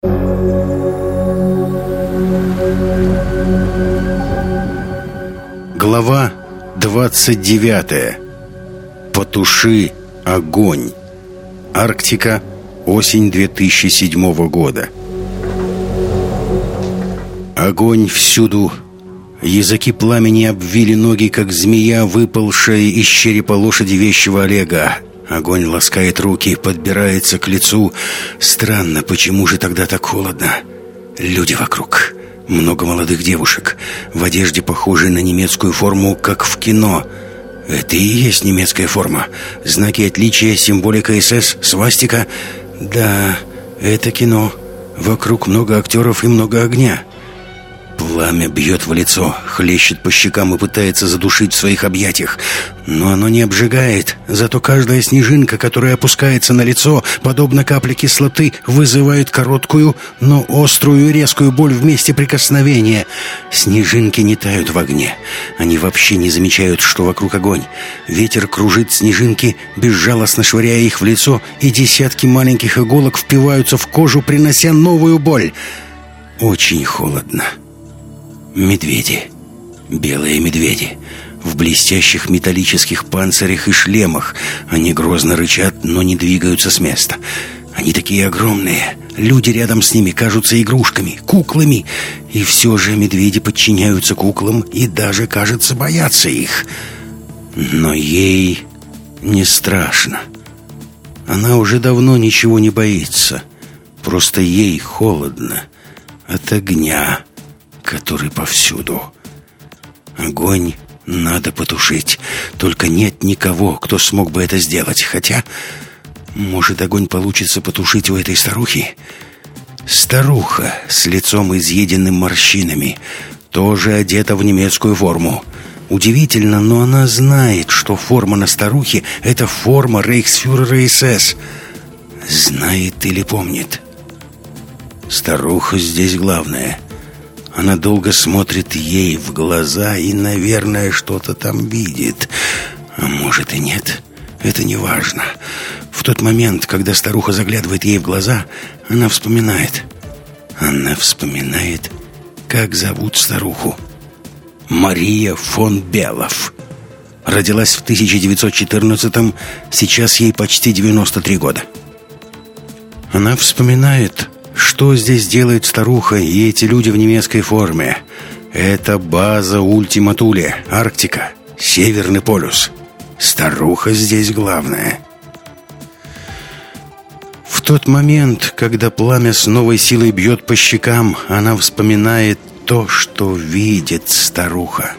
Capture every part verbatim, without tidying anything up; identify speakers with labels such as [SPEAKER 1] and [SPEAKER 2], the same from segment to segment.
[SPEAKER 1] Глава двадцать девятая. Потуши огонь. Арктика. Осень две тысячи седьмого года. Огонь всюду. Языки пламени обвили ноги, как змея, выпалшая из черепа лошади вещего Олега. Огонь ласкает руки, подбирается к лицу. Странно, почему же тогда так холодно? Люди вокруг. Много молодых девушек в одежде, похожей на немецкую форму, как в кино. Это и есть немецкая форма. Знаки отличия, символика эс эс, свастика. Да, это кино. Вокруг много актеров и много огня. Пламя бьет в лицо, хлещет по щекам и пытается задушить в своих объятиях. Но оно не обжигает. Зато каждая снежинка, которая опускается на лицо, подобно капле кислоты, вызывает короткую, но острую и резкую боль в месте прикосновения. Снежинки не тают в огне. Они вообще не замечают, что вокруг огонь. Ветер кружит снежинки, безжалостно швыряя их в лицо, и десятки маленьких иголок впиваются в кожу, принося новую боль. Очень холодно. Медведи. Белые медведи. В блестящих металлических панцирях и шлемах. Они грозно рычат, но не двигаются с места. Они такие огромные. Люди рядом с ними кажутся игрушками, куклами. И все же медведи подчиняются куклам и даже, кажется, боятся их. Но ей не страшно. Она уже давно ничего не боится. Просто ей холодно от огня, который повсюду. Огонь надо потушить. Только нет никого, кто смог бы это сделать. Хотя, может, огонь получится потушить у этой старухи? Старуха с лицом изъеденным морщинами, тоже одета в немецкую форму. Удивительно, но она знает, что форма на старухе — это форма рейхсфюрера эс эс. Знает или помнит. Старуха здесь главная. Она долго смотрит ей в глаза и, наверное, что-то там видит. А может и нет. Это не важно. В тот момент, когда старуха заглядывает ей в глаза, она вспоминает. Она вспоминает, как зовут старуху. Мария фон Белов. Родилась в тысяча девятьсот четырнадцатом, сейчас ей почти девяносто три года. Она вспоминает, что здесь делает старуха и эти люди в немецкой форме. Это база Ультима Туле, Арктика, Северный полюс. Старуха здесь главная. В тот момент, когда пламя с новой силой бьет по щекам, она вспоминает то, что видит старуха.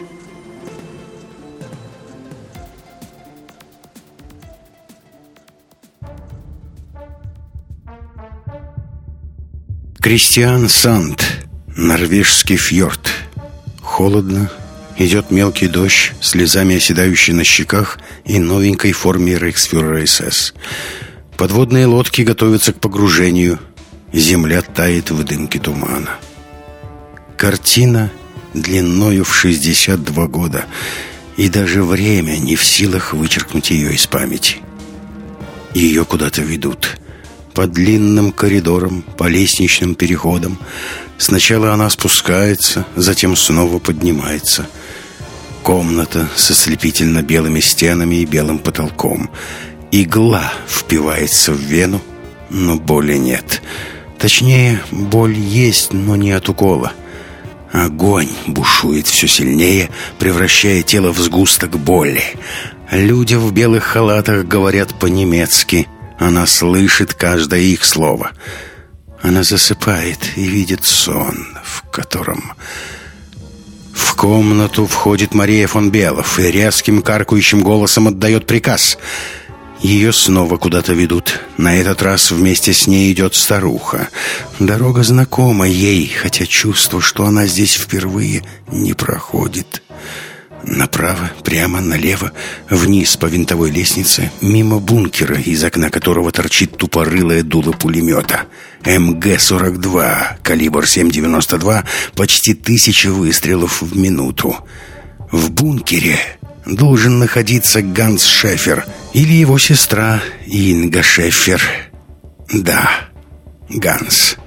[SPEAKER 1] Кристиансанд, норвежский фьорд. Холодно, идет мелкий дождь, слезами оседающий на щеках и новенькой форме рейхсфюрера эс эс. Подводные лодки готовятся к погружению. Земля тает в дымке тумана. Картина длиною в шестьдесят два года, и даже время не в силах вычеркнуть ее из памяти. Ее куда-то ведут. По длинным коридорам, по лестничным переходам. Сначала она спускается, затем снова поднимается. Комната со слепительно белыми стенами и белым потолком. Игла впивается в вену, но боли нет. Точнее, боль есть, но не от укола. Огонь бушует все сильнее, превращая тело в сгусток боли. Люди в белых халатах говорят по-немецки. Она слышит каждое их слово. Она засыпает и видит сон, в котором... В комнату входит Мария фон Белов и резким каркающим голосом отдает приказ. Ее снова куда-то ведут. На этот раз вместе с ней идет старуха. Дорога знакома ей, хотя чувство, что она здесь впервые, не проходит. Направо, прямо, налево, вниз по винтовой лестнице, мимо бункера, из окна которого торчит тупорылое дуло пулемета. эм гэ сорок два, калибр семь девяносто два, почти тысяча выстрелов в минуту. В бункере должен находиться Ганс Шефер или его сестра Инга Шефер. Да, Ганс.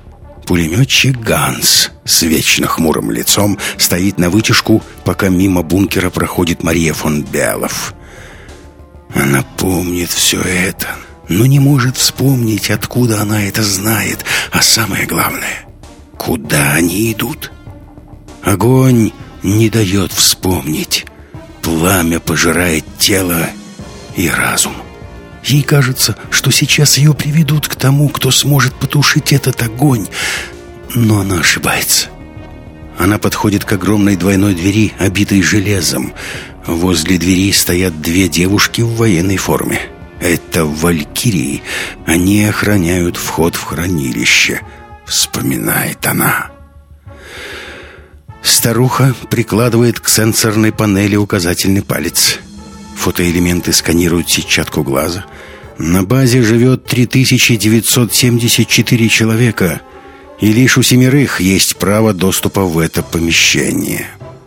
[SPEAKER 1] Пулеметчик Ганс с вечно хмурым лицом стоит на вытяжку, пока мимо бункера проходит Мария фон Белов. Она помнит все это, но не может вспомнить, откуда она это знает. А самое главное, куда они идут. Огонь не дает вспомнить. Пламя пожирает тело и разум. Ей кажется, что сейчас ее приведут к тому, кто сможет потушить этот огонь. Но она ошибается. Она подходит к огромной двойной двери, обитой железом. Возле двери стоят две девушки в военной форме. Это валькирии. Они охраняют вход в хранилище, вспоминает она. Старуха прикладывает к сенсорной панели указательный палец. Фотоэлементы сканируют сетчатку глаза. На базе живет три тысячи девятьсот семьдесят четыре человека, и лишь у семерых есть право доступа в это помещение.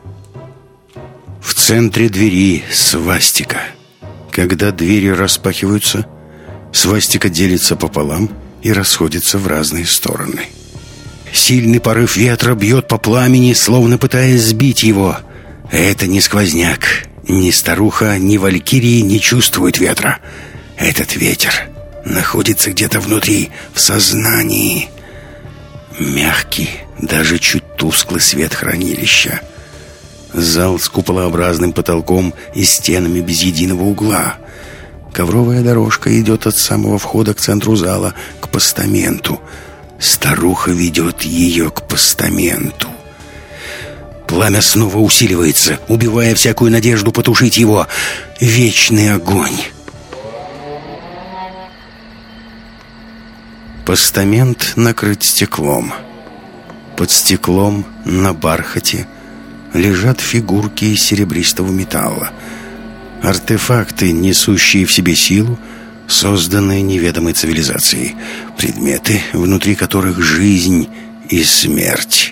[SPEAKER 1] В центре двери свастика. Когда двери распахиваются, свастика делится пополам и расходится в разные стороны. Сильный порыв ветра бьет по пламени, словно пытаясь сбить его. Это не сквозняк. Ни старуха, ни валькирии не чувствуют ветра. Этот ветер находится где-то внутри, в сознании. Мягкий, даже чуть тусклый свет хранилища. Зал с куполообразным потолком и стенами без единого угла. Ковровая дорожка идет от самого входа к центру зала, к постаменту. Старуха ведет ее к постаменту. Пламя снова усиливается, убивая всякую надежду потушить его. Вечный огонь. Постамент накрыт стеклом. Под стеклом на бархате лежат фигурки из серебристого металла. Артефакты, несущие в себе силу, созданные неведомой цивилизацией. Предметы, внутри которых жизнь и смерть.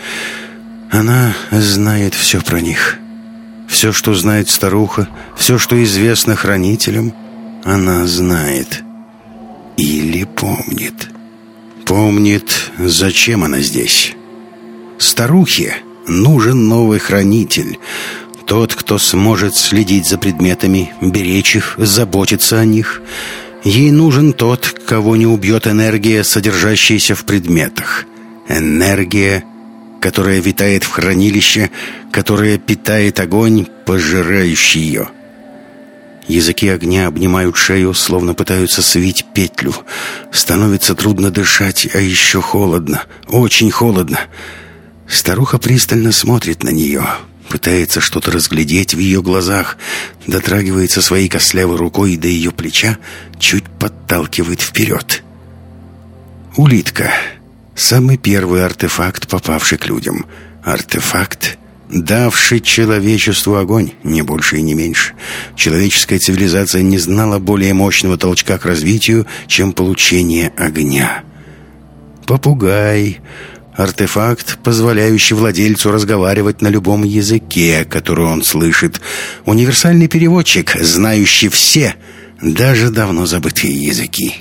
[SPEAKER 1] Она знает все про них. Все, что знает старуха, все, что известно хранителям, она знает. Или помнит. Помнит, зачем она здесь. Старухе нужен новый хранитель. Тот, кто сможет следить за предметами, беречь их, заботиться о них. Ей нужен тот, кого не убьет энергия, содержащаяся в предметах. Энергия, которая витает в хранилище, которая питает огонь, пожирающий ее. Языки огня обнимают шею, словно пытаются свить петлю. Становится трудно дышать, а еще холодно, очень холодно. Старуха пристально смотрит на нее, пытается что-то разглядеть в ее глазах, дотрагивается своей костлявой рукой до ее плеча, чуть подталкивает вперед. Улитка. Самый первый артефакт, попавший к людям. Артефакт, давший человечеству огонь, не больше и не меньше. Человеческая цивилизация не знала более мощного толчка к развитию, чем получение огня. Попугай. Артефакт, позволяющий владельцу разговаривать на любом языке, который он слышит. Универсальный переводчик, знающий все, даже давно забытые языки.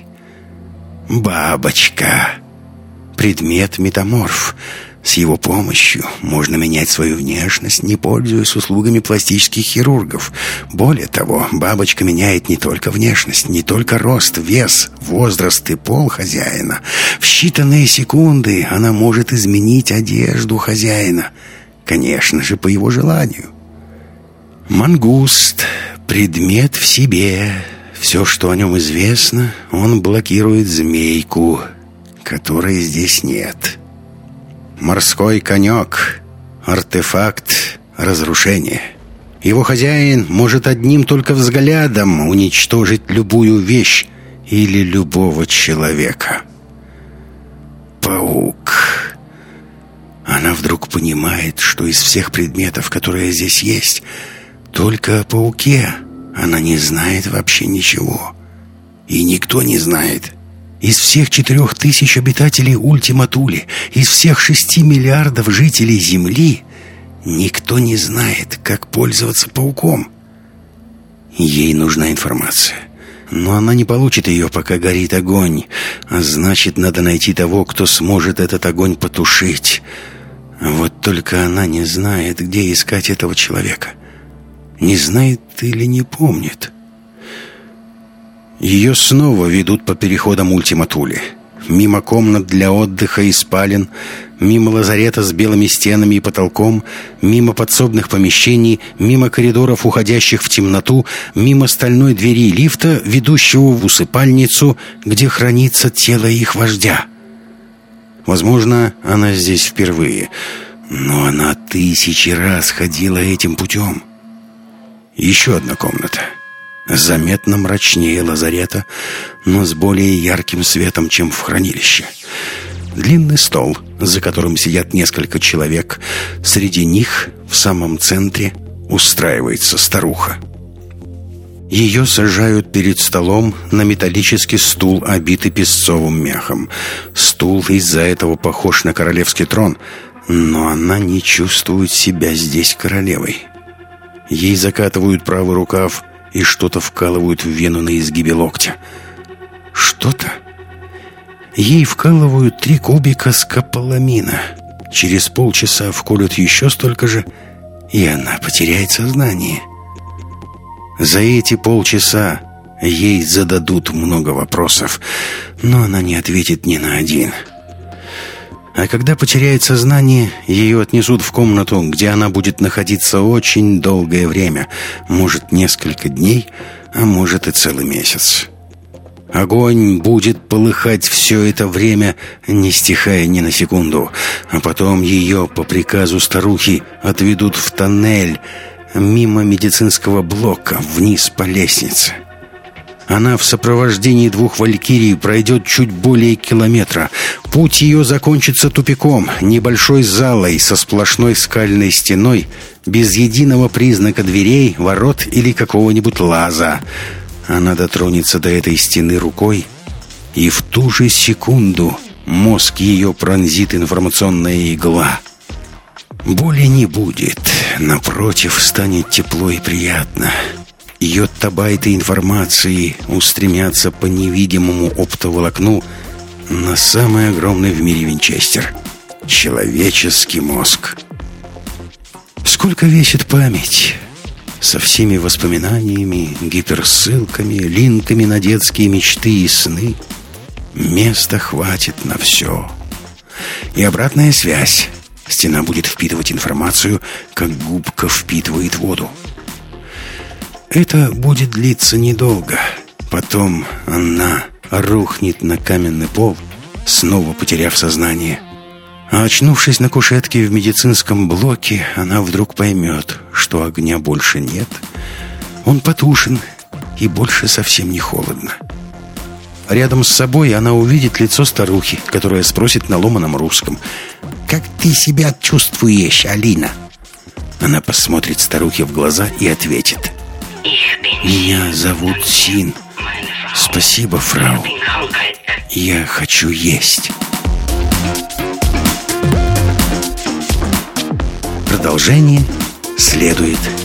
[SPEAKER 1] Бабочка. Предмет-метаморф. С его помощью можно менять свою внешность, не пользуясь услугами пластических хирургов. Более того, бабочка меняет не только внешность, не только рост, вес, возраст и пол хозяина. В считанные секунды она может изменить одежду хозяина. Конечно же, по его желанию. Мангуст. Предмет в себе. Все, что о нем известно, он блокирует змейку, которой здесь нет. Морской конек. Артефакт разрушения. Его хозяин может одним только взглядом уничтожить любую вещь или любого человека. Паук. Она вдруг понимает, что из всех предметов, которые здесь есть, только о пауке она не знает вообще ничего. И никто не знает. Из всех четырех тысяч обитателей Ультиматули, из всех шести миллиардов жителей Земли, никто не знает, как пользоваться пауком. Ей нужна информация. Но она не получит ее, пока горит огонь. А значит, надо найти того, кто сможет этот огонь потушить. Вот только она не знает, где искать этого человека. Не знает или не помнит. Ее снова ведут по переходам Ультима-Тули. Мимо комнат для отдыха и спален, мимо лазарета с белыми стенами и потолком, мимо подсобных помещений, мимо коридоров, уходящих в темноту, мимо стальной двери лифта, ведущего в усыпальницу, где хранится тело их вождя. Возможно, она здесь впервые, но она тысячи раз ходила этим путем. Еще одна комната. Заметно мрачнее лазарета, но с более ярким светом, чем в хранилище. Длинный стол, за которым сидят несколько человек. Среди них, в самом центре, устраивается старуха. Ее сажают перед столом на металлический стул, обитый песцовым мехом. Стул из-за этого похож на королевский трон, но она не чувствует себя здесь королевой. Ей закатывают правый рукав и что-то вкалывают в вену на изгибе локтя. Что-то? Ей вкалывают три кубика скополамина. Через полчаса вколют еще столько же, и она потеряет сознание. За эти полчаса ей зададут много вопросов, но она не ответит ни на один. А когда потеряет сознание, ее отнесут в комнату, где она будет находиться очень долгое время. Может, несколько дней, а может и целый месяц. Огонь будет полыхать все это время, не стихая ни на секунду. А потом ее, по приказу старухи, отведут в тоннель, мимо медицинского блока, вниз по лестнице. Она в сопровождении двух валькирий пройдет чуть более километра. Путь ее закончится тупиком, небольшой залой со сплошной скальной стеной, без единого признака дверей, ворот или какого-нибудь лаза. Она дотронется до этой стены рукой, и в ту же секунду мозг ее пронзит информационная игла. Боли не будет, напротив, станет тепло и приятно. Йоттабайты информации устремятся по невидимому оптоволокну на самый огромный в мире винчестер — человеческий мозг. Сколько весит память? Со всеми воспоминаниями, гиперссылками, линками на детские мечты и сны. Места хватит на все. И обратная связь. Стена будет впитывать информацию, как губка впитывает воду. Это будет длиться недолго. Потом она рухнет на каменный пол, снова потеряв сознание. А очнувшись на кушетке в медицинском блоке, она вдруг поймет, что огня больше нет. Он потушен, и больше совсем не холодно. Рядом с собой она увидит лицо старухи, которая спросит на ломаном русском: «Как ты себя чувствуешь, Алина?» Она посмотрит старухе в глаза и ответит: «Меня зовут Син. Спасибо, фрау. Я хочу есть». Продолжение следует